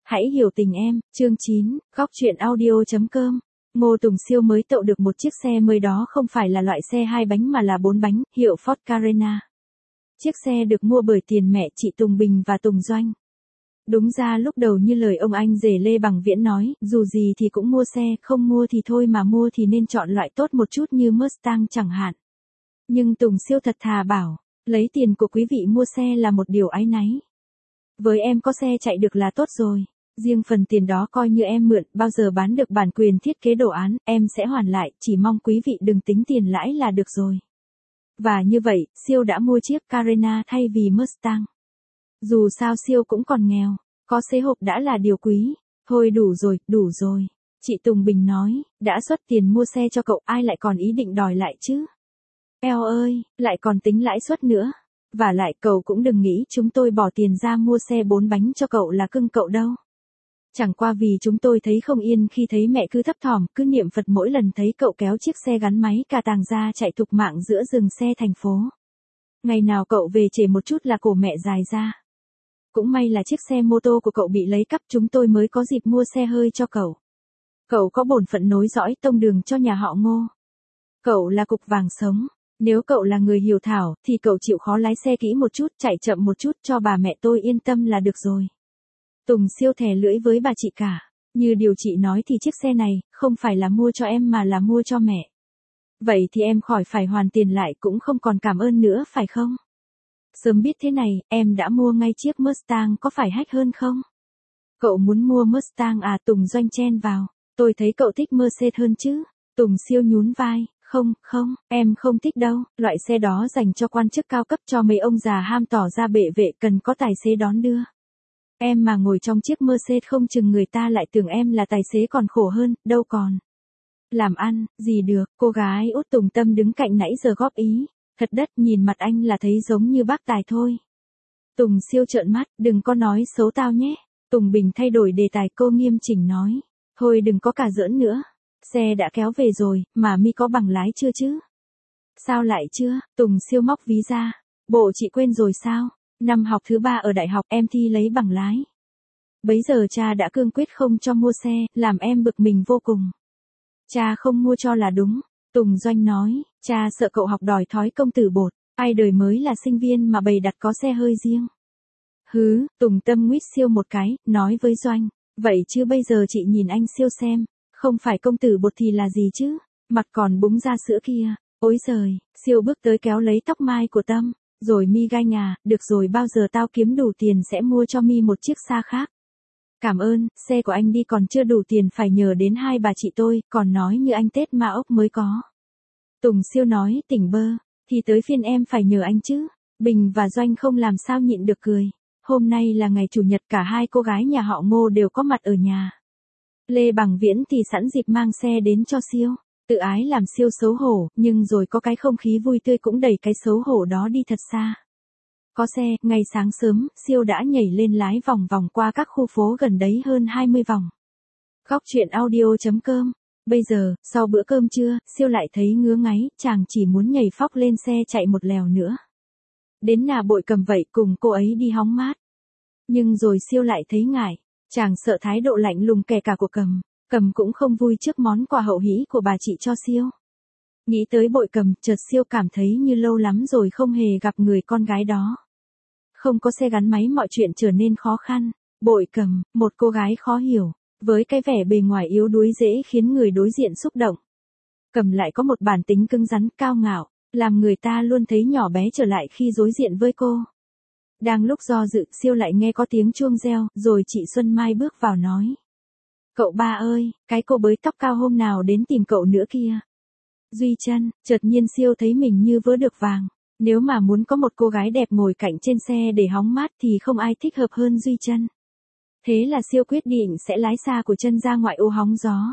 Hãy hiểu tình em, chương 9, góc truyện audio.com. Ngô Tùng Siêu mới tậu được một chiếc xe mới, đó không phải là loại xe 2 bánh mà là 4 bánh, hiệu Ford Carena. Chiếc xe được mua bởi tiền mẹ chị Tùng Bình và Tùng Doanh. Đúng ra lúc đầu như lời ông anh rể Lê Bằng Viễn nói, dù gì thì cũng mua xe, không mua thì thôi, mà mua thì nên chọn loại tốt một chút như Mustang chẳng hạn. Nhưng Tùng Siêu thật thà bảo, lấy tiền của quý vị mua xe là một điều áy náy. Với em có xe chạy được là tốt rồi. Riêng phần tiền đó coi như em mượn, bao giờ bán được bản quyền thiết kế đồ án, em sẽ hoàn lại, chỉ mong quý vị đừng tính tiền lãi là được rồi. Và như vậy, Siêu đã mua chiếc Carena thay vì Mustang. Dù sao Siêu cũng còn nghèo, có xế hộp đã là điều quý. Thôi đủ rồi. Chị Tùng Bình nói, đã xuất tiền mua xe cho cậu, ai lại còn ý định đòi lại chứ? Eo ơi, lại còn tính lãi suất nữa. Và lại cậu cũng đừng nghĩ chúng tôi bỏ tiền ra mua xe 4 bánh cho cậu là cưng cậu đâu. Chẳng qua vì chúng tôi thấy không yên khi thấy mẹ cứ thấp thỏm, cứ niệm Phật mỗi lần thấy cậu kéo chiếc xe gắn máy cà tàng ra chạy thục mạng giữa rừng xe thành phố. Ngày nào cậu về trễ một chút là cổ mẹ dài ra. Cũng may là chiếc xe mô tô của cậu bị lấy cắp, chúng tôi mới có dịp mua xe hơi cho cậu. Cậu có bổn phận nối dõi tông đường cho nhà họ Ngô. Cậu là cục vàng sống. Nếu cậu là người hiếu thảo, thì cậu chịu khó lái xe kỹ một chút, chạy chậm một chút cho bà mẹ tôi yên tâm là được rồi. Tùng Siêu thè lưỡi với bà chị cả. Như điều chị nói thì chiếc xe này, không phải là mua cho em mà là mua cho mẹ. Vậy thì em khỏi phải hoàn tiền lại, cũng không còn cảm ơn nữa phải không? Sớm biết thế này, em đã mua ngay chiếc Mustang, có phải hack hơn không? Cậu muốn mua Mustang à? Tùng Doanh chen vào. Tôi thấy cậu thích Mercedes hơn chứ. Tùng Siêu nhún vai. Không, em không thích đâu, loại xe đó dành cho quan chức cao cấp, cho mấy ông già ham tỏ ra bệ vệ, cần có tài xế đón đưa. Em mà ngồi trong chiếc Mercedes không chừng người ta lại tưởng em là tài xế còn khổ hơn, đâu còn. Làm ăn, gì được, cô gái út Tùng Tâm đứng cạnh nãy giờ góp ý. Thật đất, nhìn mặt anh là thấy giống như bác tài thôi. Tùng Siêu trợn mắt, đừng có nói xấu tao nhé. Tùng Bình thay đổi đề tài, cô nghiêm chỉnh nói. Thôi đừng có cả giỡn nữa. Xe đã kéo về rồi, mà mi có bằng lái chưa chứ? Sao lại chưa? Tùng Siêu móc ví ra. Bộ chị quên rồi sao? Năm học thứ 3 ở đại học em thi lấy bằng lái. Bấy giờ cha đã cương quyết không cho mua xe, làm em bực mình vô cùng. Cha không mua cho là đúng. Tùng Doanh nói, cha sợ cậu học đòi thói công tử bột, ai đời mới là sinh viên mà bày đặt có xe hơi riêng. Hứ, Tùng Tâm nguyết Siêu một cái, nói với Doanh, vậy chứ bây giờ chị nhìn anh Siêu xem. Không phải công tử bột thì là gì chứ? Mặt còn búng ra sữa kia. Ôi giời, Siêu bước tới kéo lấy tóc mai của Tâm. Rồi mi ganh à, được rồi, bao giờ tao kiếm đủ tiền sẽ mua cho mi một chiếc xa khác. Cảm ơn, xe của anh đi còn chưa đủ tiền, phải nhờ đến hai bà chị tôi, còn nói như anh Tết ma ốc mới có. Tùng Siêu nói tỉnh bơ, thì tới phiên em phải nhờ anh chứ. Bình và Doanh không làm sao nhịn được cười. Hôm nay là ngày chủ nhật, cả hai cô gái nhà họ Ngô đều có mặt ở nhà. Lê Bằng Viễn thì sẵn dịp mang xe đến cho Siêu. Tự ái làm Siêu xấu hổ, nhưng rồi có cái không khí vui tươi cũng đẩy cái xấu hổ đó đi thật xa. Có xe, ngày sáng sớm, Siêu đã nhảy lên lái vòng vòng qua các khu phố gần đấy hơn 20 vòng. Góc truyện audio.com. Bây giờ, sau bữa cơm trưa, Siêu lại thấy ngứa ngáy, chàng chỉ muốn nhảy phóc lên xe chạy một lèo nữa. Đến nhà Bội Cầm vậy, cùng cô ấy đi hóng mát. Nhưng rồi Siêu lại thấy ngại. Chàng sợ thái độ lạnh lùng kể cả của Cầm cũng không vui trước món quà hậu hĩ của bà chị cho Siêu. Nghĩ tới Bội Cầm, chợt Siêu cảm thấy như lâu lắm rồi không hề gặp người con gái đó. Không có xe gắn máy mọi chuyện trở nên khó khăn. Bội Cầm, một cô gái khó hiểu, với cái vẻ bề ngoài yếu đuối dễ khiến người đối diện xúc động. Cầm lại có một bản tính cứng rắn, cao ngạo, làm người ta luôn thấy nhỏ bé trở lại khi đối diện với cô. Đang lúc do dự, Siêu lại nghe có tiếng chuông reo, rồi chị Xuân Mai bước vào nói. Cậu ba ơi, cái cô bới tóc cao hôm nào đến tìm cậu nữa kia. Duy Trân, chợt nhiên Siêu thấy mình như vớ được vàng. Nếu mà muốn có một cô gái đẹp ngồi cạnh trên xe để hóng mát thì không ai thích hợp hơn Duy Trân. Thế là Siêu quyết định sẽ lái xa của Trân ra ngoại ô hóng gió.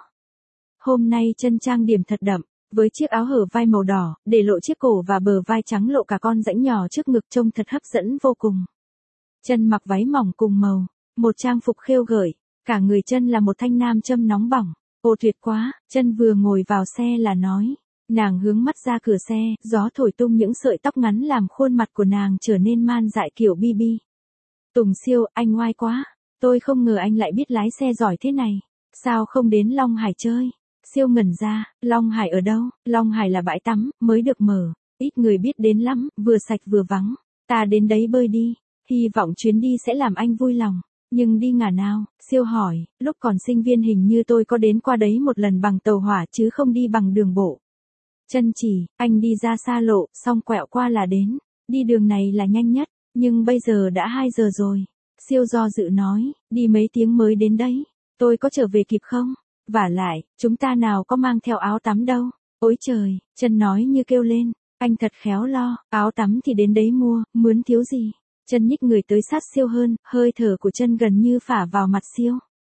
Hôm nay Trân trang điểm thật đậm, với chiếc áo hở vai màu đỏ, để lộ chiếc cổ và bờ vai trắng, lộ cả con rãnh nhỏ trước ngực, trông thật hấp dẫn vô cùng. Trân mặc váy mỏng cùng màu, một trang phục khêu gợi, cả người Trân là một thanh nam châm nóng bỏng. Ồ tuyệt quá, Trân vừa ngồi vào xe là nói. Nàng hướng mắt ra cửa xe, gió thổi tung những sợi tóc ngắn làm khuôn mặt của nàng trở nên man dại kiểu BB. Tùng Siêu, anh oai quá. Tôi không ngờ anh lại biết lái xe giỏi thế này. Sao không đến Long Hải chơi? Siêu ngẩn ra, Long Hải ở đâu? Long Hải là bãi tắm, mới được mở. Ít người biết đến lắm, vừa sạch vừa vắng. Ta đến đấy bơi đi. Hy vọng chuyến đi sẽ làm anh vui lòng. Nhưng đi ngả nào? Siêu hỏi, lúc còn sinh viên hình như tôi có đến qua đấy một lần bằng tàu hỏa chứ không đi bằng đường bộ. Chân chỉ, anh đi ra xa lộ, xong quẹo qua là đến. Đi đường này là nhanh nhất, nhưng bây giờ đã 2 giờ rồi. Siêu do dự nói, đi mấy tiếng mới đến đấy. Tôi có trở về kịp không? Vả lại, chúng ta nào có mang theo áo tắm đâu. Ôi trời, Chân nói như kêu lên, anh thật khéo lo, áo tắm thì đến đấy mua, mướn thiếu gì. Chân nhích người tới sát Siêu hơn, hơi thở của Chân gần như phả vào mặt Siêu.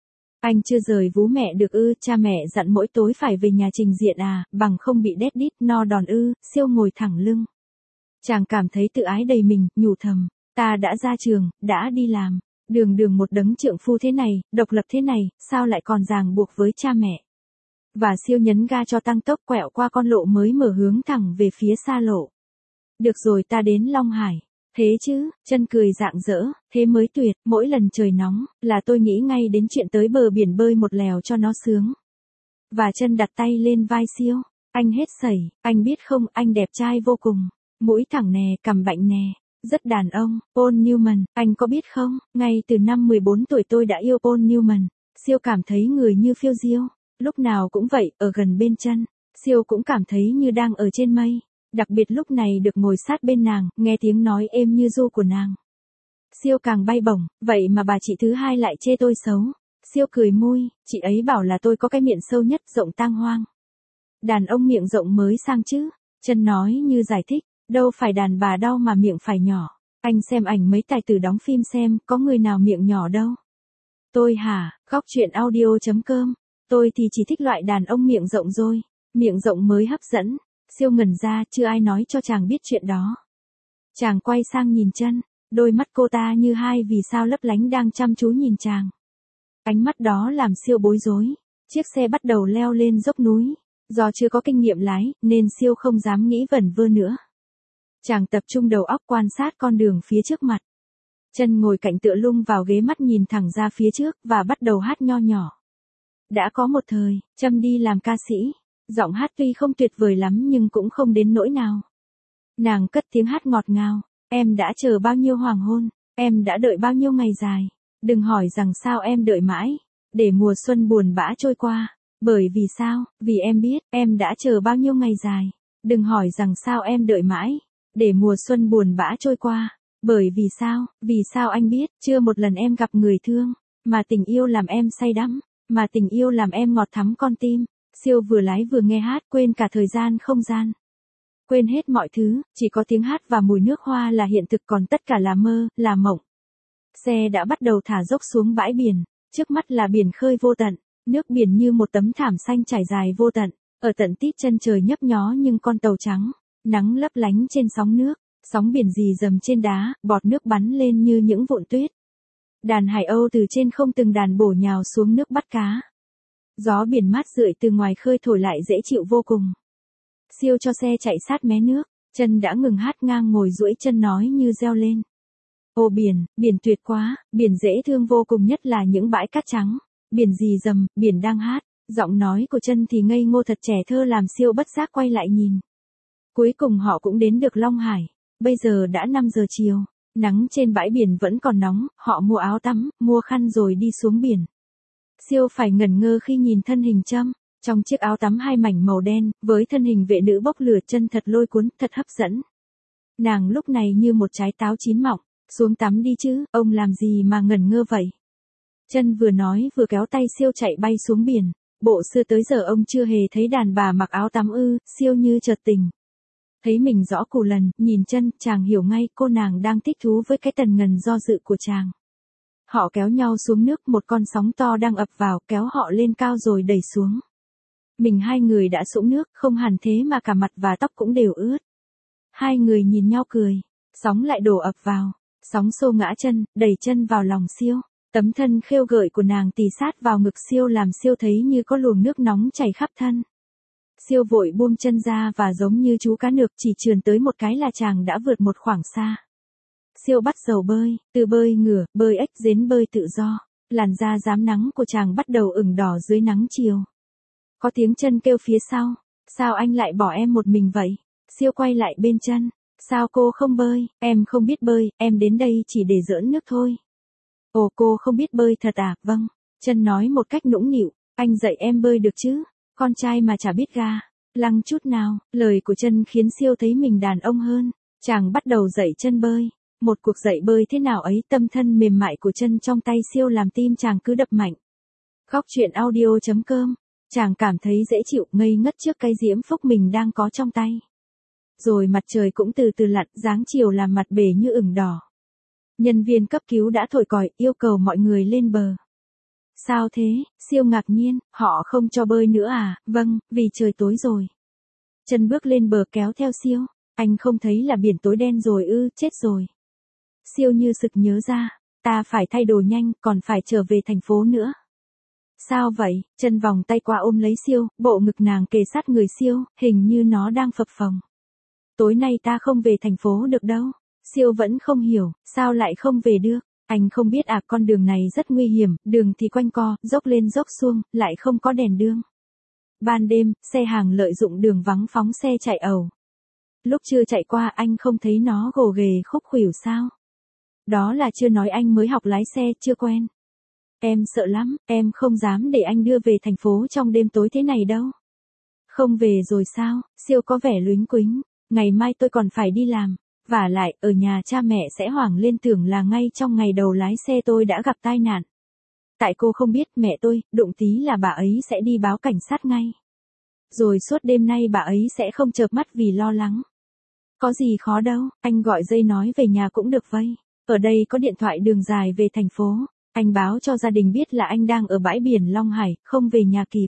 Anh chưa rời vú mẹ được ư? Cha mẹ dặn mỗi tối phải về nhà trình diện à, bằng không bị đét đít no đòn ư? Siêu ngồi thẳng lưng. Chàng cảm thấy tự ái đầy mình, nhủ thầm, ta đã ra trường, đã đi làm, đường một đấng trượng phu thế này, độc lập thế này, sao lại còn ràng buộc với cha mẹ. Và Siêu nhấn ga cho tăng tốc quẹo qua con lộ mới mở hướng thẳng về phía xa lộ. Được rồi, ta đến Long Hải. Thế chứ? Chân cười rạng rỡ, thế mới tuyệt, mỗi lần trời nóng, là tôi nghĩ ngay đến chuyện tới bờ biển bơi một lèo cho nó sướng. Và Chân đặt tay lên vai Siêu, anh hết sẩy, anh biết không, anh đẹp trai vô cùng, mũi thẳng nè, cằm bạnh nè, rất đàn ông. Paul Newman, anh có biết không, ngay từ năm 14 tuổi tôi đã yêu Paul Newman. Siêu cảm thấy người như phiêu diêu, lúc nào cũng vậy, ở gần bên Chân, Siêu cũng cảm thấy như đang ở trên mây. Đặc biệt lúc này được ngồi sát bên nàng, nghe tiếng nói êm như ru của nàng. Siêu càng bay bổng, vậy mà bà chị thứ hai lại chê tôi xấu. Siêu cười môi, chị ấy bảo là tôi có cái miệng sâu nhất, rộng tang hoang. Đàn ông miệng rộng mới sang chứ. Chân nói như giải thích, đâu phải đàn bà đau mà miệng phải nhỏ. Anh xem ảnh mấy tài tử đóng phim xem, có người nào miệng nhỏ đâu. Tôi hả, Góc Chuyện Audio.com. Tôi thì chỉ thích loại đàn ông miệng rộng rồi. Miệng rộng mới hấp dẫn. Siêu ngẩn ra, chưa ai nói cho chàng biết chuyện đó. Chàng quay sang nhìn Chân, đôi mắt cô ta như hai vì sao lấp lánh đang chăm chú nhìn chàng. Ánh mắt đó làm Siêu bối rối. Chiếc xe bắt đầu leo lên dốc núi. Do chưa có kinh nghiệm lái, nên Siêu không dám nghĩ vẩn vơ nữa. Chàng tập trung đầu óc quan sát con đường phía trước mặt. Chân ngồi cạnh tựa lưng vào ghế, mắt nhìn thẳng ra phía trước, và bắt đầu hát nho nhỏ. Đã có một thời, Trâm đi làm ca sĩ. Giọng hát tuy không tuyệt vời lắm nhưng cũng không đến nỗi nào. Nàng cất tiếng hát ngọt ngào. Em đã chờ bao nhiêu hoàng hôn, em đã đợi bao nhiêu ngày dài. Đừng hỏi rằng sao em đợi mãi, để mùa xuân buồn bã trôi qua. Bởi vì sao? Vì em biết, em đã chờ bao nhiêu ngày dài. Đừng hỏi rằng sao em đợi mãi, để mùa xuân buồn bã trôi qua. Bởi vì sao? Vì sao anh biết, chưa một lần em gặp người thương, mà tình yêu làm em say đắm, mà tình yêu làm em ngọt thắm con tim. Siêu vừa lái vừa nghe hát, quên cả thời gian không gian. Quên hết mọi thứ, chỉ có tiếng hát và mùi nước hoa là hiện thực, còn tất cả là mơ, là mộng. Xe đã bắt đầu thả dốc xuống bãi biển, trước mắt là biển khơi vô tận, nước biển như một tấm thảm xanh trải dài vô tận, ở tận tít chân trời nhấp nhó nhưng con tàu trắng, nắng lấp lánh trên sóng nước, sóng biển rì rầm trên đá, bọt nước bắn lên như những vụn tuyết. Đàn hải âu từ trên không từng đàn bổ nhào xuống nước bắt cá. Gió biển mát rượi từ ngoài khơi thổi lại dễ chịu vô cùng. Siêu cho xe chạy sát mé nước, Chân đã ngừng hát, ngang ngồi duỗi chân nói như reo lên. Ô biển, biển tuyệt quá, biển dễ thương vô cùng, nhất là những bãi cát trắng, biển rì rầm, biển đang hát. Giọng nói của Chân thì ngây ngô thật trẻ thơ, làm Siêu bất giác quay lại nhìn. Cuối cùng họ cũng đến được Long Hải, bây giờ đã 5 giờ chiều, nắng trên bãi biển vẫn còn nóng, họ mua áo tắm, mua khăn rồi đi xuống biển. Siêu phải ngẩn ngơ khi nhìn thân hình Trâm, trong chiếc áo tắm 2 mảnh màu đen, với thân hình vệ nữ bốc lửa, chân thật lôi cuốn, thật hấp dẫn. Nàng lúc này như một trái táo chín mọng. Xuống tắm đi chứ, ông làm gì mà ngẩn ngơ vậy? Chân vừa nói vừa kéo tay Siêu chạy bay xuống biển. Bộ xưa tới giờ ông chưa hề thấy đàn bà mặc áo tắm ư? Siêu như chợt tình. Thấy mình rõ cù lần, nhìn Chân, chàng hiểu ngay cô nàng đang thích thú với cái tần ngần do dự của chàng. Họ kéo nhau xuống nước, một con sóng to đang ập vào, kéo họ lên cao rồi đẩy xuống. Mình hai người đã sũng nước, không hẳn thế mà cả mặt và tóc cũng đều ướt. Hai người nhìn nhau cười, sóng lại đổ ập vào, sóng xô ngã Chân, đẩy Chân vào lòng Siêu. Tấm thân khêu gợi của nàng tì sát vào ngực Siêu làm Siêu thấy như có luồng nước nóng chảy khắp thân. Siêu vội buông Chân ra và giống như chú cá nược chỉ trườn tới một cái là chàng đã vượt một khoảng xa. Siêu bắt đầu bơi, từ bơi ngửa, bơi ếch đến bơi tự do. Làn da rám nắng của chàng bắt đầu ửng đỏ dưới nắng chiều. Có tiếng chân kêu phía sau. Sao anh lại bỏ em một mình vậy? Siêu quay lại bên chân. Sao cô không bơi? Em không biết bơi, em đến đây chỉ để giỡn nước thôi. Ồ, cô không biết bơi thật à? Vâng. Chân nói một cách nũng nịu. Anh dạy em bơi được chứ? Con trai mà chả biết ga lăng chút nào. Lời của Chân khiến Siêu thấy mình đàn ông hơn. Chàng bắt đầu dạy Chân bơi. Một cuộc dạy bơi thế nào ấy, tâm thân mềm mại của Chân trong tay Siêu làm tim chàng cứ đập mạnh. Góc truyện audio.com. Chàng cảm thấy dễ chịu, ngây ngất trước cái diễm phúc mình đang có trong tay. Rồi mặt trời cũng từ từ lặn, dáng chiều làm mặt bể như ửng đỏ. Nhân viên cấp cứu đã thổi còi, yêu cầu mọi người lên bờ. Sao thế? Siêu ngạc nhiên, họ không cho bơi nữa à? Vâng, vì trời tối rồi. Chân bước lên bờ kéo theo Siêu. Anh không thấy là biển tối đen rồi ư? Chết rồi. Siêu như sực nhớ ra, ta phải thay đồ nhanh, còn phải trở về thành phố nữa. Sao vậy? Chân vòng tay qua ôm lấy Siêu, bộ ngực nàng kề sát người Siêu, hình như nó đang phập phồng. Tối nay ta không về thành phố được đâu. Siêu vẫn không hiểu, sao lại không về được? Anh không biết à, con đường này rất nguy hiểm, đường thì quanh co, dốc lên dốc xuông, lại không có đèn đường. Ban đêm, xe hàng lợi dụng đường vắng phóng xe chạy ẩu. Lúc chưa chạy qua anh không thấy nó gồ ghề khúc khuỷu sao? Đó là chưa nói anh mới học lái xe, chưa quen. Em sợ lắm, em không dám để anh đưa về thành phố trong đêm tối thế này đâu. Không về rồi sao? Siêu có vẻ luếnh quính. Ngày mai tôi còn phải đi làm. Vả lại, ở nhà cha mẹ sẽ hoảng lên tưởng là ngay trong ngày đầu lái xe tôi đã gặp tai nạn. Tại cô không biết, mẹ tôi, đụng tí là bà ấy sẽ đi báo cảnh sát ngay. Rồi suốt đêm nay bà ấy sẽ không chợp mắt vì lo lắng. Có gì khó đâu, anh gọi dây nói về nhà cũng được vây. Ở đây có điện thoại đường dài về thành phố. Anh báo cho gia đình biết là anh đang ở bãi biển Long Hải, không về nhà kịp.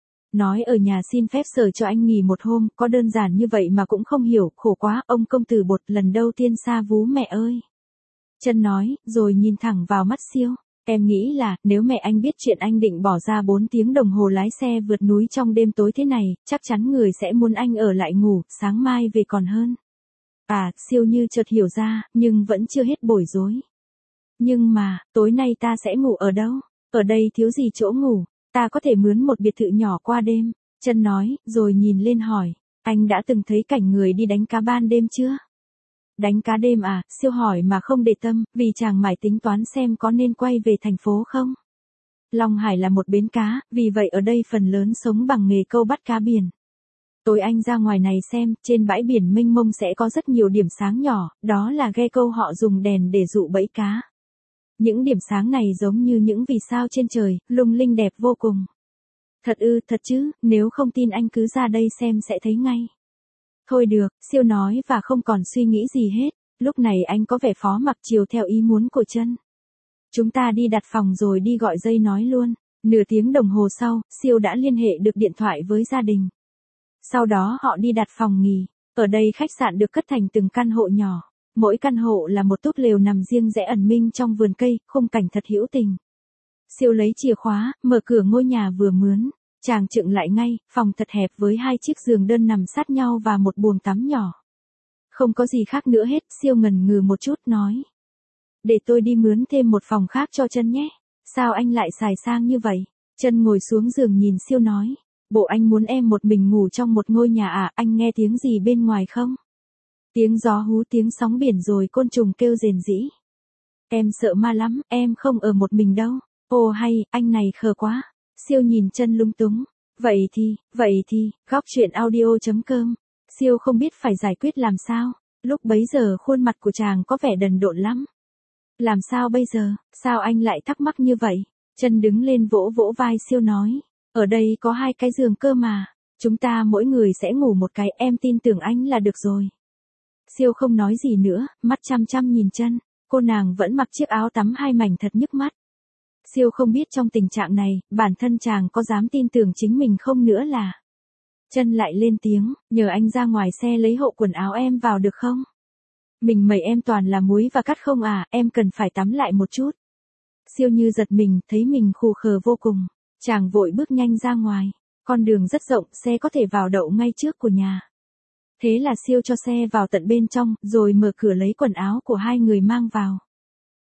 Nói ở nhà xin phép sở cho anh nghỉ một hôm, có đơn giản như vậy mà cũng không hiểu, khổ quá, ông công tử bột lần đầu tiên xa vú mẹ ơi. Chân nói, rồi nhìn thẳng vào mắt Siêu. Em nghĩ là, nếu mẹ anh biết chuyện anh định bỏ ra 4 tiếng đồng hồ lái xe vượt núi trong đêm tối thế này, chắc chắn người sẽ muốn anh ở lại ngủ, sáng mai về còn hơn. À, Siêu như chợt hiểu ra, nhưng vẫn chưa hết bối rối. Nhưng mà, tối nay ta sẽ ngủ ở đâu? Ở đây thiếu gì chỗ ngủ? Ta có thể mướn một biệt thự nhỏ qua đêm. Chân nói, rồi nhìn lên hỏi. Anh đã từng thấy cảnh người đi đánh cá ban đêm chưa? Đánh cá đêm à? Siêu hỏi mà không để tâm, vì chàng mải tính toán xem có nên quay về thành phố không. Long Hải là một bến cá, vì vậy ở đây phần lớn sống bằng nghề câu bắt cá biển. Tối anh ra ngoài này xem, trên bãi biển mênh mông sẽ có rất nhiều điểm sáng nhỏ, đó là ghe câu họ dùng đèn để dụ bẫy cá. Những điểm sáng này giống như những vì sao trên trời, lung linh đẹp vô cùng. Thật ư, thật chứ, nếu không tin anh cứ ra đây xem sẽ thấy ngay. Thôi được, Siêu nói và không còn suy nghĩ gì hết, lúc này anh có vẻ phó mặc chiều theo ý muốn của Chân. Chúng ta đi đặt phòng rồi đi gọi dây nói luôn. Nửa tiếng đồng hồ sau, Siêu đã liên hệ được điện thoại với gia đình. Sau đó họ đi đặt phòng nghỉ. Ở đây khách sạn được cất thành từng căn hộ nhỏ. Mỗi căn hộ là một túp lều nằm riêng rẽ ẩn mình trong vườn cây, khung cảnh thật hữu tình. Siêu lấy chìa khóa, mở cửa ngôi nhà vừa mướn. Chàng chững lại ngay, phòng thật hẹp với 2 chiếc giường đơn nằm sát nhau và một buồng tắm nhỏ. Không có gì khác nữa hết, Siêu ngần ngừ một chút nói. Để tôi đi mướn thêm một phòng khác cho Chân nhé. Sao anh lại xài sang như vậy? Chân ngồi xuống giường nhìn Siêu nói. Bộ anh muốn em một mình ngủ trong một ngôi nhà à? Anh nghe tiếng gì bên ngoài không? Tiếng gió hú, tiếng sóng biển rồi côn trùng kêu rền rĩ. Em sợ ma lắm, em không ở một mình đâu. Ồ hay, anh này khờ quá. Siêu nhìn Chân lung túng. Vậy thì, góc truyện audio.com. Siêu không biết phải giải quyết làm sao. Lúc bấy giờ khuôn mặt của chàng có vẻ đần độn lắm. Làm sao bây giờ, sao anh lại thắc mắc như vậy? Chân đứng lên vỗ vỗ vai Siêu nói. Ở đây có 2 cái giường cơ mà. Chúng ta mỗi người sẽ ngủ một cái, em tin tưởng anh là được rồi. Siêu không nói gì nữa, mắt chăm chăm nhìn Chân. Cô nàng vẫn mặc chiếc áo tắm 2 mảnh thật nhức mắt. Siêu không biết trong tình trạng này, bản thân chàng có dám tin tưởng chính mình không nữa là. Chân lại lên tiếng, nhờ anh ra ngoài xe lấy hộ quần áo em vào được không? Mình mẩy em toàn là muối và cắt không à, em cần phải tắm lại một chút. Siêu như giật mình, thấy mình khù khờ vô cùng. Chàng vội bước nhanh ra ngoài. Con đường rất rộng, xe có thể vào đậu ngay trước của nhà. Thế là Siêu cho xe vào tận bên trong, rồi mở cửa lấy quần áo của 2 người mang vào.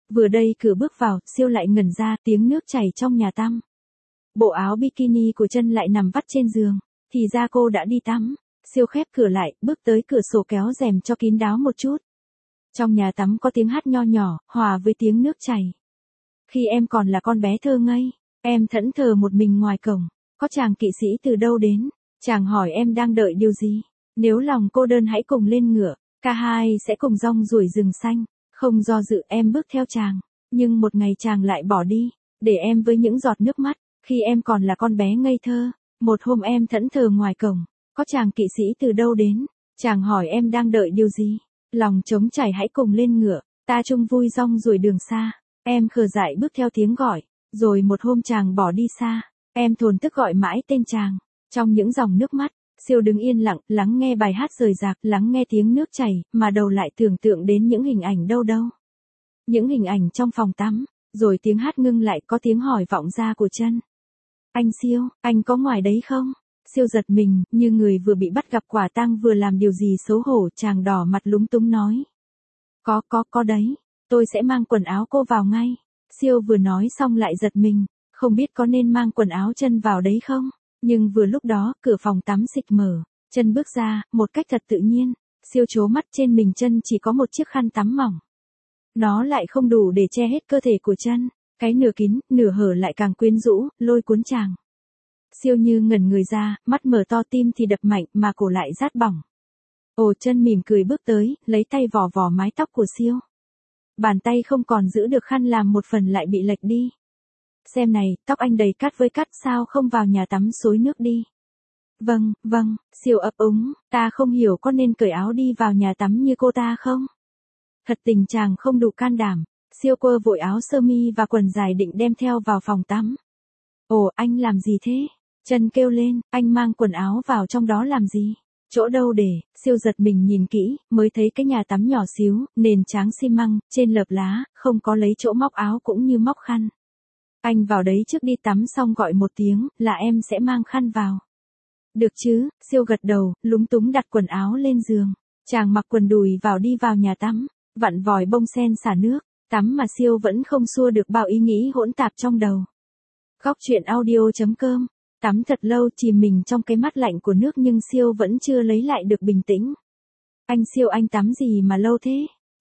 Vừa đây cửa bước vào, siêu lại ngẩn ra, tiếng nước chảy trong nhà tắm. Bộ áo bikini của chân lại nằm vắt trên giường, thì ra cô đã đi tắm. Siêu khép cửa lại, bước tới cửa sổ kéo rèm cho kín đáo một chút. Trong nhà tắm có tiếng hát nho nhỏ, hòa với tiếng nước chảy. Khi em còn là con bé thơ ngây, em thẫn thờ một mình ngoài cổng, có chàng kỵ sĩ từ đâu đến, chàng hỏi em đang đợi điều gì. Nếu lòng cô đơn hãy cùng lên ngựa, cả hai sẽ cùng rong ruổi rừng xanh. Không do dự em bước theo chàng, nhưng một ngày chàng lại bỏ đi, để em với những giọt nước mắt. Khi em còn là con bé ngây thơ, một hôm em thẫn thờ ngoài cổng, có chàng kỵ sĩ từ đâu đến, chàng hỏi em đang đợi điều gì. Lòng trống trải hãy cùng lên ngựa, ta chung vui rong ruổi đường xa. Em khờ dại bước theo tiếng gọi, rồi một hôm chàng bỏ đi xa. Em thổn thức gọi mãi tên chàng, trong những dòng nước mắt. Siêu đứng yên lặng, lắng nghe bài hát rời rạc, lắng nghe tiếng nước chảy, mà đầu lại tưởng tượng đến những hình ảnh đâu đâu. Những hình ảnh trong phòng tắm, rồi tiếng hát ngưng lại, có tiếng hỏi vọng ra của chân. Anh Siêu, anh có ngoài đấy không? Siêu giật mình, như người vừa bị bắt gặp quả tang vừa làm điều gì xấu hổ, chàng đỏ mặt lúng túng nói. Có đấy, tôi sẽ mang quần áo cô vào ngay. Siêu vừa nói xong lại giật mình, không biết có nên mang quần áo chân vào đấy không? Nhưng vừa lúc đó, cửa phòng tắm xịch mở, chân bước ra, một cách thật tự nhiên. Siêu trố mắt, trên mình chân chỉ có một chiếc khăn tắm mỏng. Nó lại không đủ để che hết cơ thể của chân, cái nửa kín, nửa hở lại càng quyến rũ, lôi cuốn chàng. Siêu như ngẩn người ra, mắt mở to, tim thì đập mạnh mà cổ lại rát bỏng. Ồ, chân mỉm cười bước tới, lấy tay vò vò mái tóc của Siêu. Bàn tay không còn giữ được khăn, làm một phần lại bị lệch đi. Xem này, tóc anh đầy cát với cát, sao không vào nhà tắm xối nước đi. Vâng, Siêu ấp úng, ta không hiểu có nên cởi áo đi vào nhà tắm như cô ta không? Thật tình chàng không đủ can đảm. Siêu quơ vội áo sơ mi và quần dài định đem theo vào phòng tắm. Ồ, anh làm gì thế? Chân kêu lên, anh mang quần áo vào trong đó làm gì? Chỗ đâu để? Siêu giật mình nhìn kỹ, mới thấy cái nhà tắm nhỏ xíu, nền tráng xi măng, trên lợp lá, không có lấy chỗ móc áo cũng như móc khăn. Anh vào đấy trước đi, tắm xong gọi một tiếng, là em sẽ mang khăn vào. Được chứ? Siêu gật đầu, lúng túng đặt quần áo lên giường. Chàng mặc quần đùi vào, đi vào nhà tắm, vặn vòi bông sen xả nước, tắm mà Siêu vẫn không xua được bao ý nghĩ hỗn tạp trong đầu. Góc truyện audio.com. Tắm thật lâu, chìm mình trong cái mát lạnh của nước, nhưng Siêu vẫn chưa lấy lại được bình tĩnh. Anh Siêu, anh tắm gì mà lâu thế?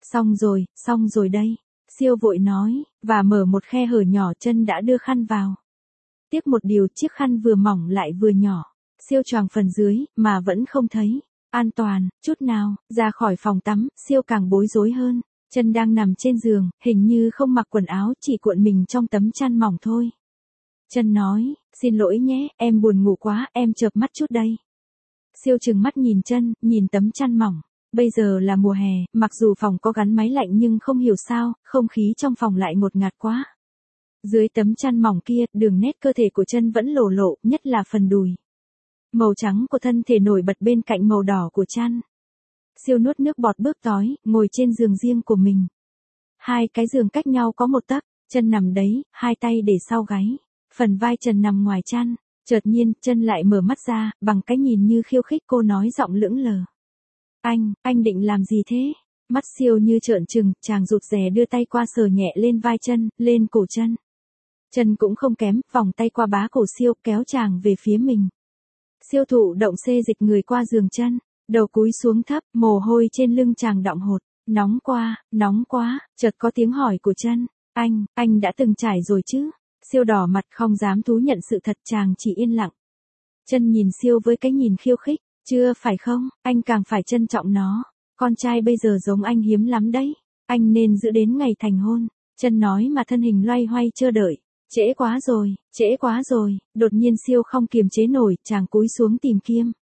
Xong rồi đây. Siêu vội nói, và mở một khe hở nhỏ, chân đã đưa khăn vào. Tiếc một điều, chiếc khăn vừa mỏng lại vừa nhỏ. Siêu choàng phần dưới, mà vẫn không thấy an toàn chút nào. Ra khỏi phòng tắm, Siêu càng bối rối hơn. Chân đang nằm trên giường, hình như không mặc quần áo, chỉ cuộn mình trong tấm chăn mỏng thôi. Chân nói, xin lỗi nhé, em buồn ngủ quá, em chợp mắt chút đây. Siêu trừng mắt nhìn chân, nhìn tấm chăn mỏng. Bây giờ là mùa hè, mặc dù phòng có gắn máy lạnh nhưng không hiểu sao, không khí trong phòng lại ngột ngạt quá. Dưới tấm chăn mỏng kia, đường nét cơ thể của chân vẫn lộ lộ, nhất là phần đùi. Màu trắng của thân thể nổi bật bên cạnh màu đỏ của chăn. Siêu nuốt nước bọt bước tới, ngồi trên giường riêng của mình. Hai cái giường cách nhau có một tấc, chân nằm đấy, hai tay để sau gáy. Phần vai trần nằm ngoài chăn. Chợt nhiên, chân lại mở mắt ra, bằng cái nhìn như khiêu khích, cô nói giọng lững lờ. Anh định làm gì thế? Mắt Siêu như trợn trừng, chàng rụt rè đưa tay qua sờ nhẹ lên vai chân, lên cổ chân. Chân cũng không kém, vòng tay qua bá cổ Siêu, kéo chàng về phía mình. Siêu thụ động xê dịch người qua giường chân, đầu cúi xuống thấp, mồ hôi trên lưng chàng đọng hột. Nóng quá, chợt có tiếng hỏi của chân. Anh đã từng trải rồi chứ? Siêu đỏ mặt không dám thú nhận sự thật, chàng chỉ yên lặng. Chân nhìn Siêu với cái nhìn khiêu khích. Chưa phải không, anh càng phải trân trọng nó. Con trai bây giờ giống anh hiếm lắm đấy. Anh nên giữ đến ngày thành hôn. Chân nói mà thân hình loay hoay chờ đợi. Trễ quá rồi. Đột nhiên Siêu không kiềm chế nổi, chàng cúi xuống tìm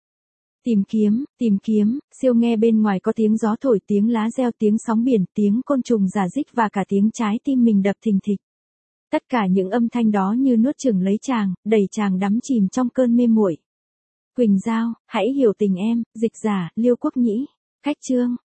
kiếm. Siêu nghe bên ngoài có tiếng gió thổi, tiếng lá reo, tiếng sóng biển, tiếng côn trùng rả rích và cả tiếng trái tim mình đập thình thịch. Tất cả những âm thanh đó như nuốt chửng lấy chàng, đẩy chàng đắm chìm trong cơn mê muội. Quỳnh Giao, hãy hiểu tình em, dịch giả, Liêu Quốc Nhĩ. Khách chương.